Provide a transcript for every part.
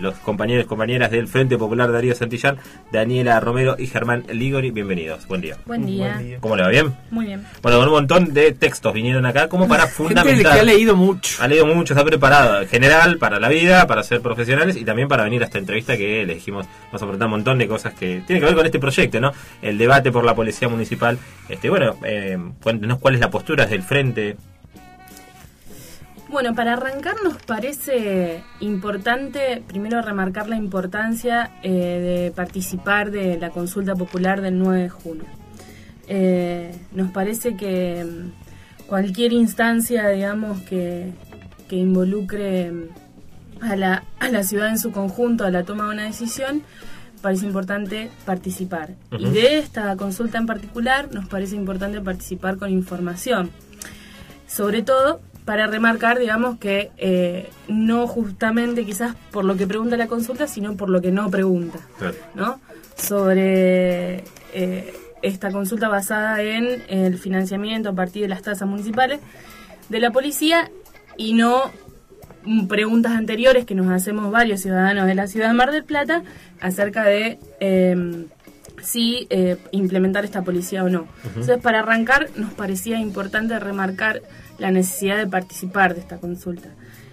los compañeros y compañeras del Frente Popular Darío Santillán, Daniela Romero y Germán Ligori. Bienvenidos, buen día. Buen día. ¿Cómo le va? ¿Bien? Muy bien. Bueno, con un montón de textos vinieron acá como para fundamentar. Que ha leído mucho. Ha leído mucho, está preparado en general para la vida, para ser profesionales y también para venir a esta entrevista que le dijimos, vamos a preguntar un montón de cosas que tienen que ver con este proyecto, ¿no? El debate por la policía municipal. Cuéntenos cuál es la postura del Frente. Bueno, para arrancar nos parece importante primero remarcar la importancia de participar de la consulta popular del 9 de junio. Nos parece que cualquier instancia, digamos, que involucre a la ciudad en su conjunto a la toma de una decisión, parece importante participar. Uh-huh. Y de esta consulta en particular nos parece importante participar con información. Sobre todo para remarcar, digamos, que no justamente quizás por lo que pregunta la consulta, sino por lo que no pregunta, claro, ¿no? Sobre esta consulta basada en el financiamiento a partir de las tasas municipales de la policía y no preguntas anteriores que nos hacemos varios ciudadanos de la ciudad de Mar del Plata acerca de si implementar esta policía o no. Uh-huh. Entonces, para arrancar, nos parecía importante remarcar la necesidad de participar de esta consulta.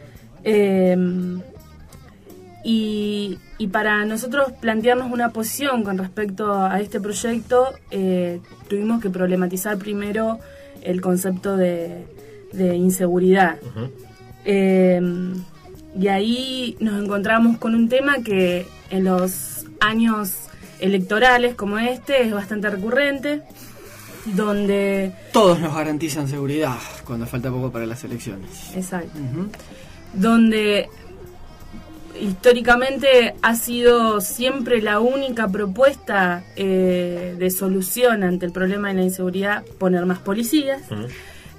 Y para nosotros plantearnos una posición con respecto a este proyecto, tuvimos que problematizar primero el concepto de inseguridad. Uh-huh. Y ahí nos encontramos con un tema que en los años electorales como este es bastante recurrente, donde todos nos garantizan seguridad cuando falta poco para las elecciones. Exacto. Uh-huh. Donde históricamente ha sido siempre la única propuesta de solución ante el problema de la inseguridad poner más policías. Uh-huh.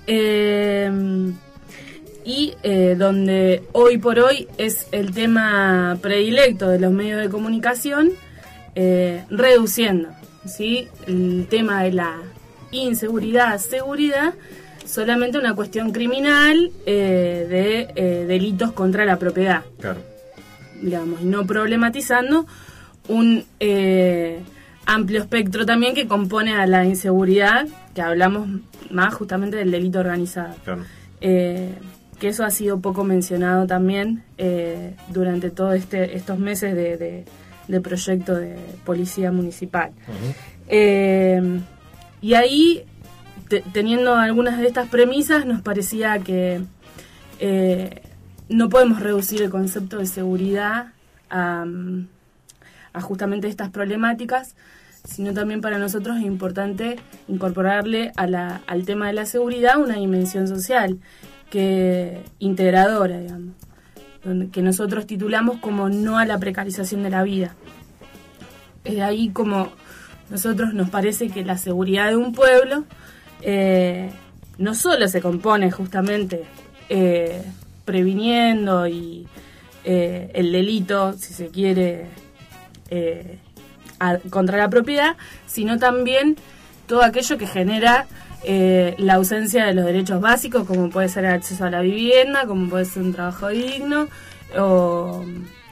Donde hoy por hoy es el tema predilecto de los medios de comunicación, reduciendo, ¿sí?, el tema de la inseguridad, seguridad, solamente una cuestión criminal de delitos contra la propiedad. Claro. Digamos, y no problematizando un amplio espectro también que compone a la inseguridad, que hablamos más justamente del delito organizado. Claro. Que eso ha sido poco mencionado también durante todos estos meses de proyecto de policía municipal. Uh-huh. Y ahí, teniendo algunas de estas premisas, nos parecía que no podemos reducir el concepto de seguridad a justamente estas problemáticas, sino también para nosotros es importante incorporarle al tema de la seguridad una dimensión social integradora, digamos, que nosotros titulamos como no a la precarización de la vida. Es ahí como nosotros nos parece que la seguridad de un pueblo no solo se compone justamente previniendo y el delito, si se quiere, contra la propiedad, sino también todo aquello que genera la ausencia de los derechos básicos, como puede ser el acceso a la vivienda, como puede ser un trabajo digno o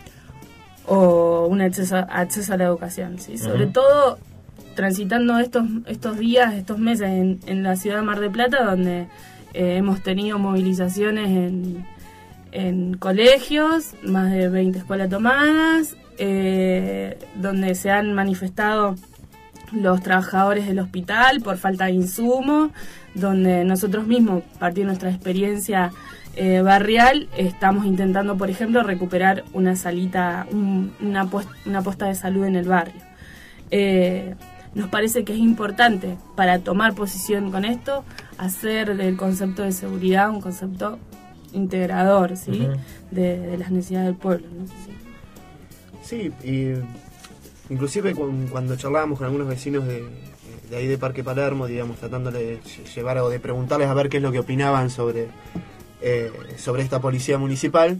un acceso a la educación, ¿sí? Uh-huh. Sobre todo transitando estos días, estos meses en la ciudad de Mar del Plata, donde hemos tenido movilizaciones en colegios, más de 20 escuelas tomadas, donde se han manifestado los trabajadores del hospital por falta de insumos, donde nosotros mismos, a partir de nuestra experiencia barrial, estamos intentando, por ejemplo, recuperar una salita, una posta de salud en el barrio. Nos parece que es importante, para tomar posición con esto, hacer del concepto de seguridad un concepto integrador, ¿sí? Uh-huh. de las necesidades del pueblo, ¿no? Sí, y inclusive cuando charlábamos con algunos vecinos de ahí de Parque Palermo, digamos, tratando de llevar o de preguntarles a ver qué es lo que opinaban sobre esta policía municipal,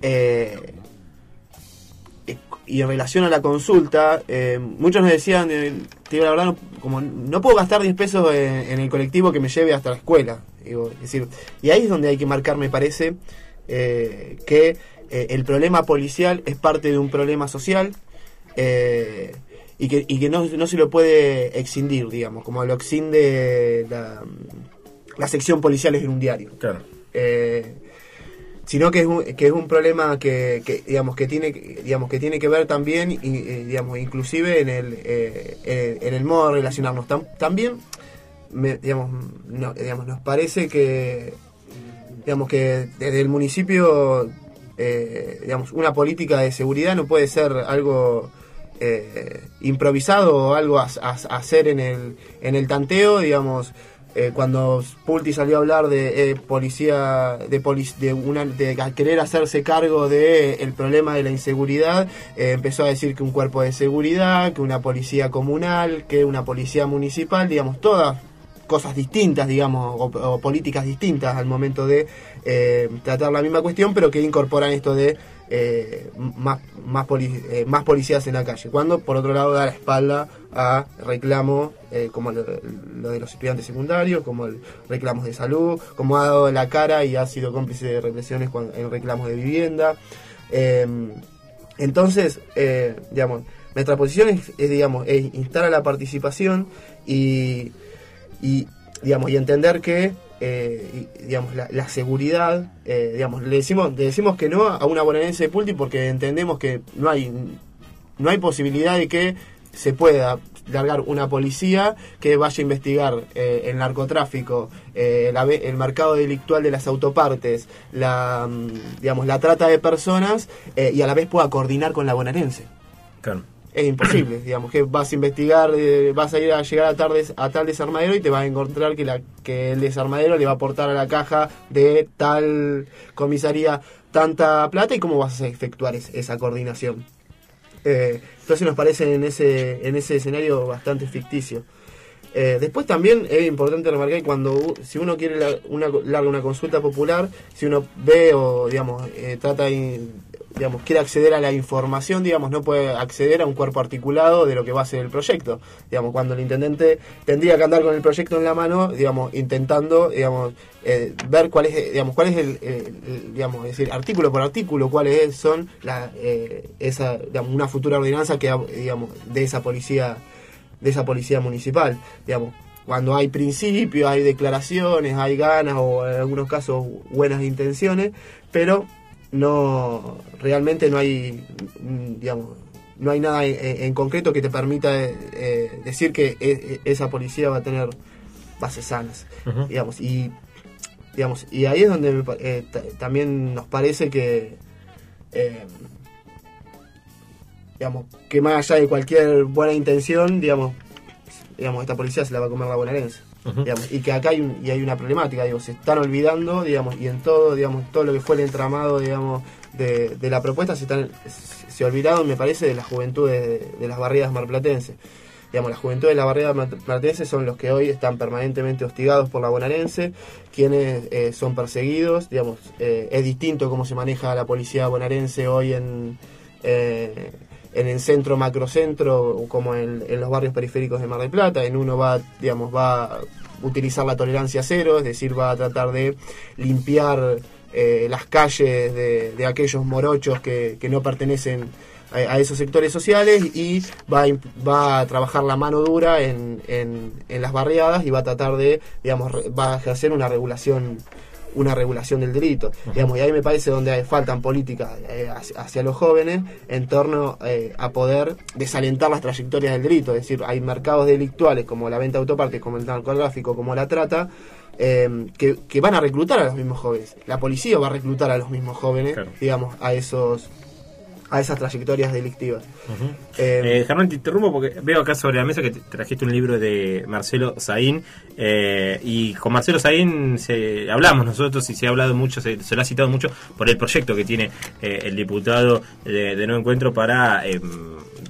y en relación a la consulta, muchos nos decían, te digo la verdad, no puedo gastar 10 pesos en el colectivo que me lleve hasta la escuela. Digo, es decir, y ahí es donde hay que marcar, me parece, que el problema policial es parte de un problema social, y que no se lo puede excindir, digamos, como lo exinde la sección policial en un diario. Claro. Sino que es un problema que tiene que ver también, digamos, inclusive en el modo de relacionarnos. También nos parece que desde el municipio, una política de seguridad no puede ser algo improvisado o algo a hacer en el tanteo, digamos. Cuando Pulti salió a hablar de policía, de querer hacerse cargo del problema de la inseguridad, empezó a decir que un cuerpo de seguridad, que una policía comunal, que una policía municipal, digamos, todas cosas distintas, digamos, o políticas distintas al momento de tratar la misma cuestión, pero que incorporan esto de más policías en la calle, cuando por otro lado da la espalda a reclamos como lo de los estudiantes secundarios, como el reclamos de salud, como ha dado la cara y ha sido cómplice de represiones en reclamos de vivienda. Entonces, nuestra posición es instar a la participación y entender que la seguridad, le decimos que no a una bonaerense de Pulti porque entendemos que no hay posibilidad de que se pueda largar una policía que vaya a investigar el narcotráfico, el mercado delictual de las autopartes, la trata de personas, y a la vez pueda coordinar con la bonaerense. Claro. Es imposible, digamos, que vas a investigar, vas a llegar a tal desarmadero y te vas a encontrar que el desarmadero le va a aportar a la caja de tal comisaría tanta plata, y cómo vas a efectuar esa coordinación. Entonces nos parece en ese escenario bastante ficticio. Después también es importante remarcar que si uno quiere larga una consulta popular, si uno ve o quiere acceder a la información, no puede acceder a un cuerpo articulado de lo que va a ser el proyecto. Cuando el intendente tendría que andar con el proyecto en la mano, intentando, ver cuál es es decir, artículo por artículo, cuáles son una futura ordenanza que de esa policía municipal. Cuando hay principios, hay declaraciones, hay ganas o en algunos casos buenas intenciones, pero realmente no hay nada en concreto que te permita decir que esa policía va a tener bases sanas. Uh-huh. Y ahí es donde también nos parece que que más allá de cualquier buena intención, esta policía se la va a comer la bonaerense. Uh-huh. Y que acá hay una problemática, se están olvidando, y en todo lo que fue el entramado, de la propuesta se olvidaron, me parece, de la juventud de las barriadas marplatenses. La juventud de la barriada marplatense son los que hoy están permanentemente hostigados por la bonaerense, quienes son perseguidos, es distinto cómo se maneja la policía bonaerense hoy en el centro, macrocentro, como en los barrios periféricos de Mar del Plata. En uno va a utilizar la tolerancia cero, es decir, va a tratar de limpiar las calles de aquellos morochos que no pertenecen a esos sectores sociales, y va a trabajar la mano dura en las barriadas, y va a tratar de, va a ejercer una regulación del delito. Uh-huh. Y ahí me parece donde faltan políticas hacia los jóvenes en torno a poder desalentar las trayectorias del delito. Es decir, hay mercados delictuales como la venta de autopartes, como el narcotráfico, como la trata, que van a reclutar a los mismos jóvenes. La policía va a reclutar a los mismos jóvenes, claro, a esas trayectorias delictivas. Uh-huh. Germán, te interrumpo porque veo acá sobre la mesa que trajiste un libro de Marcelo Saín, y con Marcelo Saín hablamos nosotros, y se ha hablado mucho, se lo ha citado mucho por el proyecto que tiene el diputado de Nuevo Encuentro para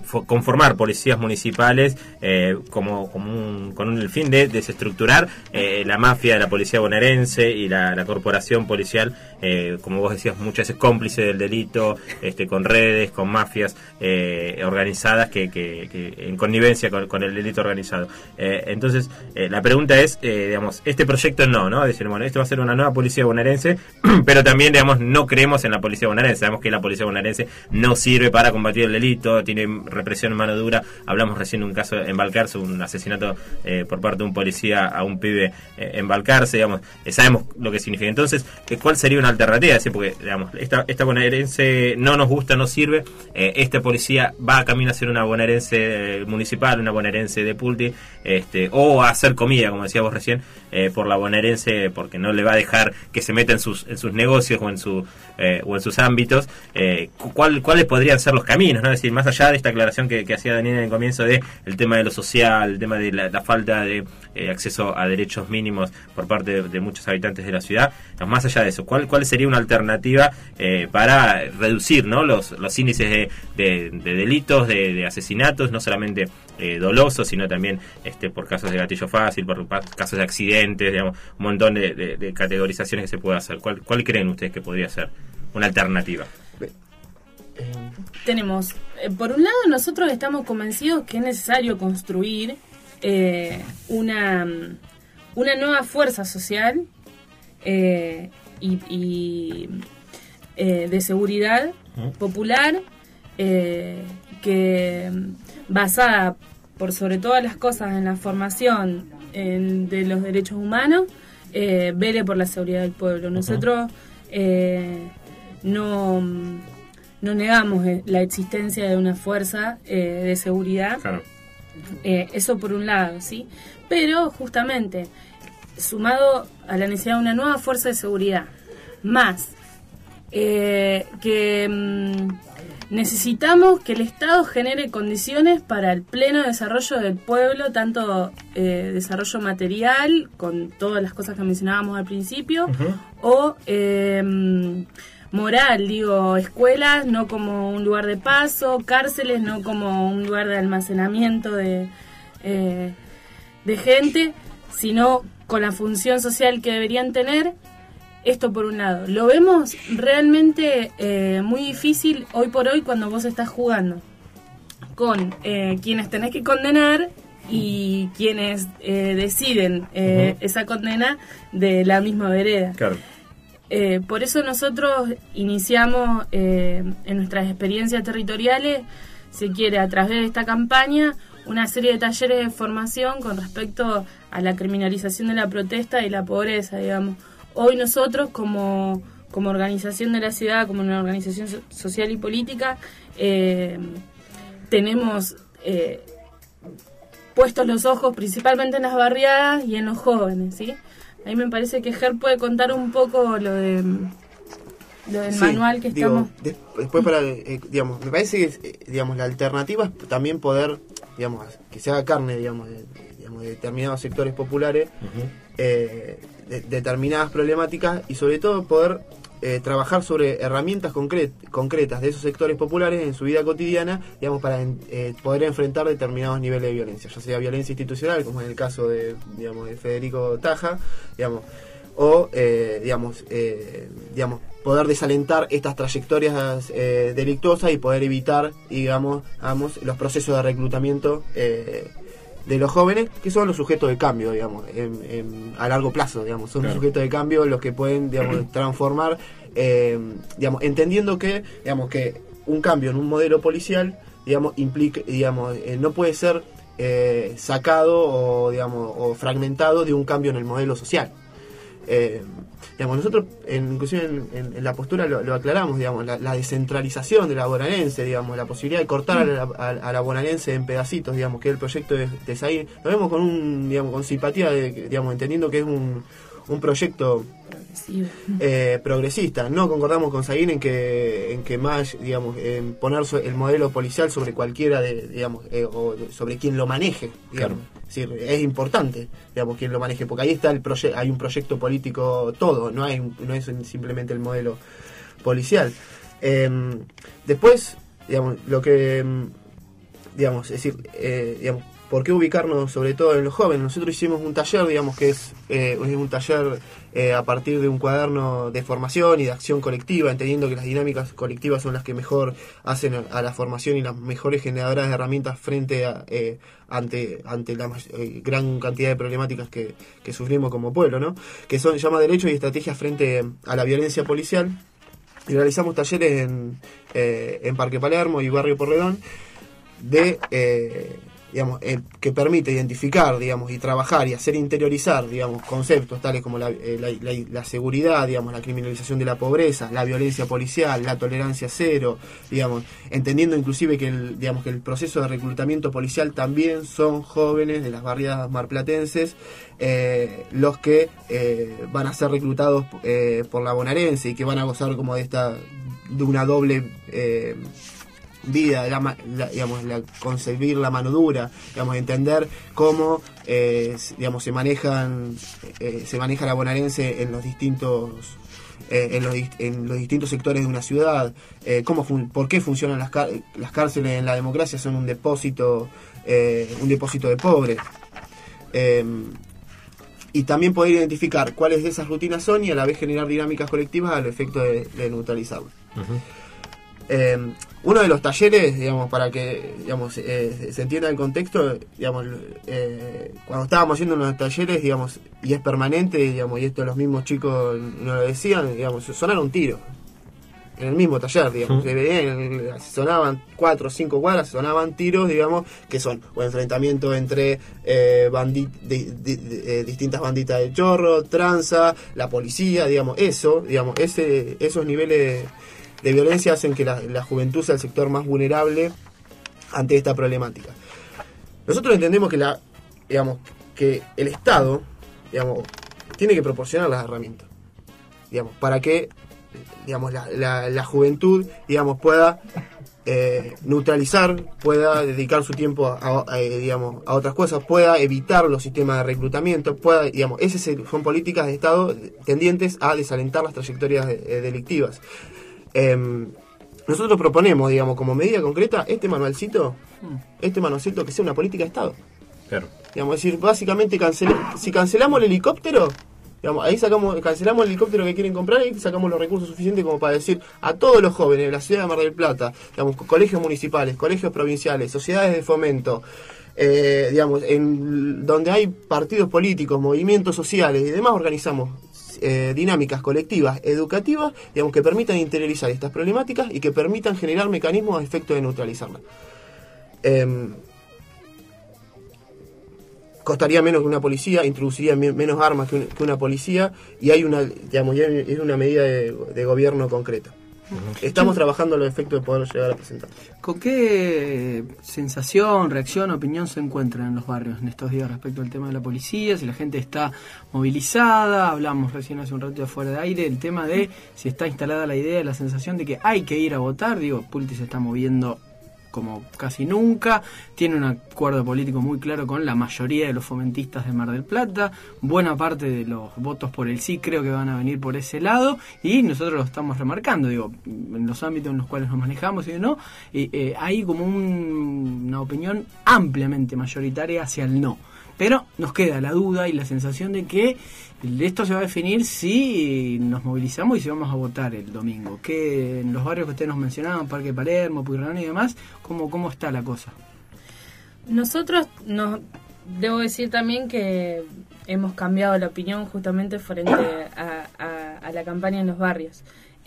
conformar policías municipales con el fin de desestructurar la mafia de la policía bonaerense y la corporación policial, como vos decías, muchas veces cómplice del delito, con redes, con mafias organizadas que en connivencia con el delito organizado. Entonces, la pregunta es, digamos, este proyecto no, decir, bueno, esto va a ser una nueva policía bonaerense, pero también, digamos, no creemos en la policía bonaerense. Sabemos que la policía bonaerense no sirve para combatir el delito, tiene represión en mano dura. Hablamos recién de un caso en Balcarce, un asesinato por parte de un policía a un pibe en Balcarce, digamos, sabemos lo que significa. Entonces, ¿cuál sería una alternativa? Es decir, porque, digamos, esta bonaerense no nos gusta, no sirve, esta policía va camino a ser una bonaerense municipal, una bonaerense de Pulti, o a hacer comida, como decía vos recién, por la bonaerense, porque no le va a dejar que se meta en sus negocios o en sus ámbitos. ¿Cuáles podrían ser los caminos, ¿no? Es decir, más allá de esta aclaración que hacía Daniel en el comienzo de el tema de lo social, el tema de la falta de acceso a derechos mínimos por parte de muchos habitantes de la ciudad, más allá de eso, ¿cuál sería una alternativa para reducir, ¿no?, los índices de delitos, de asesinatos, no solamente dolosos, sino también por casos de gatillo fácil, por casos de accidentes, digamos, un montón de categorizaciones que se puede hacer? ¿Cuál creen ustedes que podría ser una alternativa? Tenemos, por un lado, nosotros estamos convencidos que es necesario construir una nueva fuerza social y de seguridad popular, que basada por sobre todas las cosas en la formación de los derechos humanos, vele por la seguridad del pueblo. Nosotros no negamos la existencia de una fuerza de seguridad. Claro. Eso por un lado, ¿sí? Pero justamente, sumado a la necesidad de una nueva fuerza de seguridad, más necesitamos que el Estado genere condiciones para el pleno desarrollo del pueblo, tanto desarrollo material, con todas las cosas que mencionábamos al principio, o moral, digo, escuelas no como un lugar de paso, cárceles no como un lugar de almacenamiento de gente, sino con la función social que deberían tener. Esto por un lado. Lo vemos realmente muy difícil hoy por hoy cuando vos estás jugando con quienes tenés que condenar y quienes deciden esa condena de la misma vereda. Claro. Por eso nosotros iniciamos en nuestras experiencias territoriales, si quiere, a través de esta campaña, una serie de talleres de formación con respecto a la criminalización de la protesta y la pobreza, digamos. Hoy nosotros, como organización de la ciudad, como una organización social y política, tenemos puestos los ojos principalmente en las barriadas y en los jóvenes, ¿sí? Ahí me parece que Ger puede contar un poco lo del manual que estamos... Después digamos, me parece que digamos, la alternativa es también poder, digamos, que se haga carne, digamos, de determinados sectores populares, determinadas problemáticas, y sobre todo poder trabajar sobre herramientas concretas de esos sectores populares en su vida cotidiana, digamos, para poder enfrentar determinados niveles de violencia, ya sea violencia institucional, como en el caso de Federico Taja, digamos, o digamos, poder desalentar estas trayectorias delictuosas y poder evitar, digamos, los procesos de reclutamiento de los jóvenes, que son los sujetos de cambio, digamos, a largo plazo, digamos, son los sujetos de cambio los que pueden, digamos, transformar, digamos, entendiendo que, digamos, que un cambio en un modelo policial, digamos, implica, digamos, no puede ser sacado o, digamos, o fragmentado de un cambio en el modelo social. Digamos, nosotros inclusive en la postura lo aclaramos, digamos, la descentralización de la bonaerense, digamos, la posibilidad de cortar a la bonaerense en pedacitos, digamos, que es el proyecto de Zahir, lo vemos con simpatía, digamos, entendiendo que es un proyecto progresista. No concordamos con Zahir en que más, digamos, en poner el modelo policial sobre cualquiera digamos, o sobre quien lo maneje, digamos. Claro. Es decir, es importante, digamos, quien lo maneje, porque ahí está hay un proyecto político todo, no es simplemente el modelo policial. Después, digamos, lo que digamos, es decir, digamos, ¿por qué ubicarnos sobre todo en los jóvenes? Nosotros hicimos un taller, digamos, que es un taller a partir de un cuaderno de formación y de acción colectiva, entendiendo que las dinámicas colectivas son las que mejor hacen a la formación y las mejores generadoras de herramientas frente a ante la gran cantidad de problemáticas que sufrimos como pueblo, ¿no? Que se llama Derechos y Estrategias frente a la violencia policial. Y realizamos talleres en Parque Palermo y Barrio Porredón digamos, que permite identificar, digamos, y trabajar y hacer interiorizar, digamos, conceptos tales como la seguridad, digamos, la criminalización de la pobreza, la violencia policial, la tolerancia cero, digamos, entendiendo inclusive que el proceso de reclutamiento policial también son jóvenes de las barriadas marplatenses los que van a ser reclutados por la bonaerense y que van a gozar como de una doble vida, digamos, concebir la mano dura, digamos, entender cómo digamos, se maneja la bonaerense en los distintos sectores de una ciudad, por qué funcionan las cárceles en la democracia, son un depósito de pobres, y también poder identificar cuáles de esas rutinas son y a la vez generar dinámicas colectivas al efecto de neutralizarlo. Uno de los talleres, digamos, para que digamos se entienda el contexto, digamos, cuando estábamos haciendo unos talleres, digamos, y es permanente, digamos, y esto los mismos chicos nos lo decían, digamos, sonaron tiros en el mismo taller, digamos, sonaban 4 o 5 cuadras, sonaban tiros, digamos, que son o enfrentamiento entre distintas banditas de chorro, tranza, la policía, digamos, esos niveles de violencia hacen que la juventud sea el sector más vulnerable ante esta problemática. Nosotros entendemos que el Estado, digamos, tiene que proporcionar las herramientas, digamos, para que, digamos, la juventud, digamos, pueda neutralizar, pueda dedicar su tiempo a otras cosas, pueda evitar los sistemas de reclutamiento, digamos, son políticas de Estado tendientes a desalentar las trayectorias delictivas. Nosotros proponemos, digamos, como medida concreta, este manualcito que sea una política de Estado. Claro. Digamos, es decir, básicamente si cancelamos el helicóptero, digamos, ahí cancelamos el helicóptero que quieren comprar y sacamos los recursos suficientes como para decir a todos los jóvenes de la ciudad de Mar del Plata, digamos, colegios municipales, colegios provinciales, sociedades de fomento, digamos, en donde hay partidos políticos, movimientos sociales y demás, organizamos dinámicas colectivas educativas, digamos, que permitan interiorizar estas problemáticas y que permitan generar mecanismos a efecto de neutralizarlas. Costaría menos que una policía, introduciría menos armas que una policía, y hay es una medida de gobierno concreta. Estamos trabajando a los efectos de poder llegar a presentar. ¿Con qué sensación, reacción, opinión se encuentran en los barrios en estos días respecto al tema de la policía? Si la gente está movilizada, hablamos recién hace un rato fuera de aire, el tema de si está instalada la idea, la sensación de que hay que ir a votar. Digo, Pulti se está moviendo como casi nunca, tiene un acuerdo político muy claro con la mayoría de los fomentistas de Mar del Plata, buena parte de los votos por el sí creo que van a venir por ese lado, y nosotros lo estamos remarcando, digo, en los ámbitos en los cuales nos manejamos y no, hay como una opinión ampliamente mayoritaria hacia el no. Pero nos queda la duda y la sensación de que esto se va a definir si nos movilizamos y si vamos a votar el domingo. Que en los barrios que ustedes nos mencionaban, Parque Palermo, Pueyrredón y demás, ¿cómo está la cosa? Nosotros, debo decir también que hemos cambiado la opinión justamente frente a la campaña en los barrios.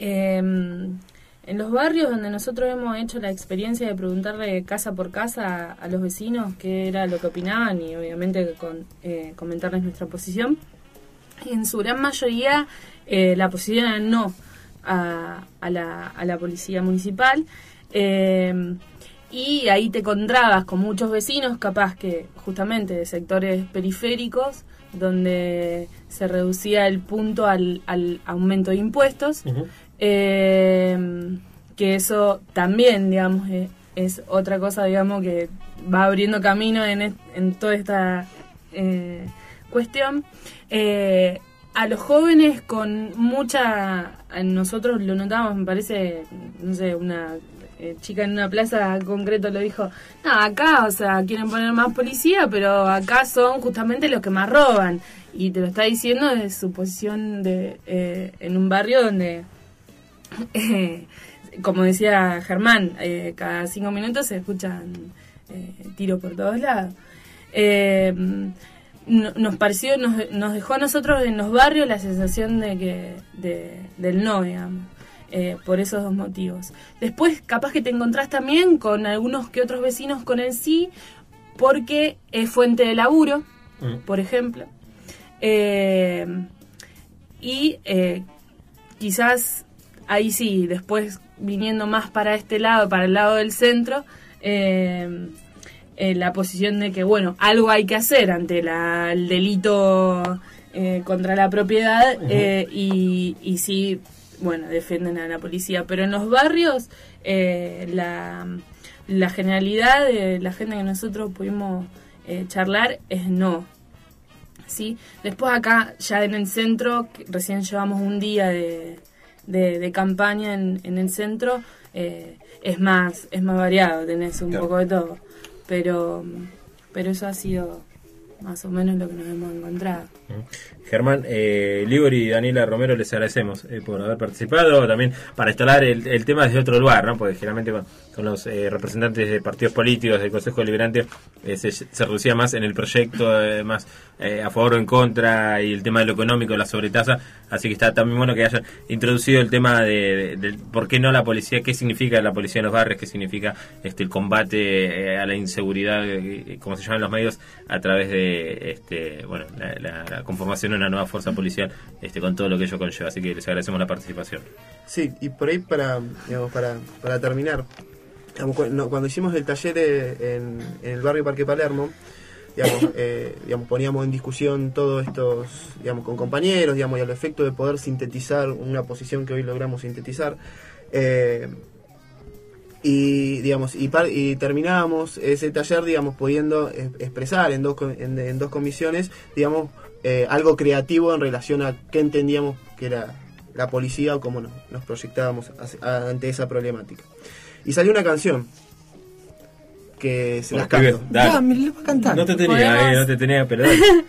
En los barrios donde nosotros hemos hecho la experiencia de preguntarle casa por casa a los vecinos qué era lo que opinaban y obviamente comentarles nuestra posición, en su gran mayoría la posición era no a la policía municipal, y ahí te encontrabas con muchos vecinos capaz que justamente de sectores periféricos donde se reducía el punto al aumento de impuestos. Uh-huh. Que eso también, digamos, es otra cosa, digamos, que va abriendo camino en toda esta cuestión. A los jóvenes con nosotros lo notamos, me parece, no sé, una chica en una plaza concreto lo dijo, no, acá, o sea, quieren poner más policía, pero acá son justamente los que más roban. Y te lo está diciendo desde su posición en un barrio donde, como decía Germán, cada 5 minutos se escuchan tiros por todos lados. Nos pareció, nos dejó a nosotros en los barrios la sensación del no, digamos. Por esos dos motivos. Después capaz que te encontrás también con algunos que otros vecinos con el sí, porque es fuente de laburo, por ejemplo, y quizás ahí sí, después viniendo más para este lado, para el lado del centro, la posición de que bueno, algo hay que hacer ante el delito contra la propiedad, y sí, bueno, defienden a la policía, pero en los barrios la generalidad de la gente que nosotros pudimos charlar es no, ¿sí? Después acá, ya en el centro, recién llevamos un día de campaña en el centro, es más variado, tenés un poco de todo, pero eso ha sido más o menos lo que nos hemos encontrado. Germán, Libor y Daniela Romero, les agradecemos por haber participado, también para instalar el tema desde otro lugar, ¿no? Porque generalmente con los representantes de partidos políticos del Consejo Deliberante se reducía más en el proyecto, más a favor o en contra, y el tema de lo económico, la sobretasa, así que está también bueno que hayan introducido el tema de por qué no la policía, qué significa la policía en los barrios, qué significa el combate a la inseguridad, como se llama en los medios, a través de bueno, la conformación de una nueva fuerza policial, con todo lo que ello conlleva, así que les agradecemos la participación. Sí, y por ahí para terminar, digamos, cuando hicimos el taller en el barrio Parque Palermo, digamos, poníamos en discusión todos estos, digamos, con compañeros, digamos, y al efecto de poder sintetizar una posición que hoy logramos sintetizar, y terminábamos ese taller, digamos, pudiendo expresar en dos comisiones, digamos, algo creativo en relación a qué entendíamos que era la policía o cómo nos proyectábamos ante esa problemática. Y salió una canción que se las canto. Me la va a cantar. No te tenía, pero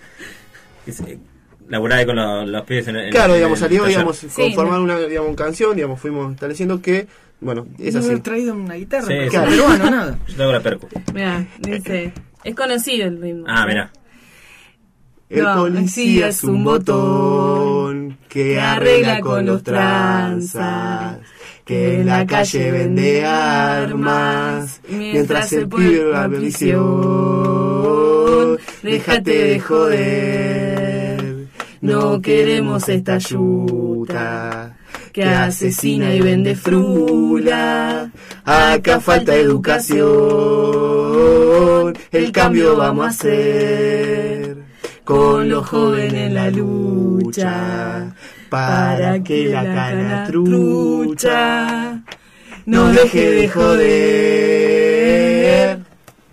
laburaba con los pibes en claro, digamos, salió, taller. digamos, conformar una canción, digamos, fuimos estableciendo que, bueno, es así. No he traído una guitarra, Sí, pero bueno, nada. Yo tengo la percu. Mirá, dice, es conocido el ritmo. Ah, mirá. El policía es un botón que arregla con los tranzas, que en la calle vende armas, mientras el pibe va a prisión. Déjate de joder, no queremos esta yuta que asesina y vende frula. Acá falta educación, el cambio vamos a hacer con los jóvenes en la lucha, para que la cana trucha no deje de joder.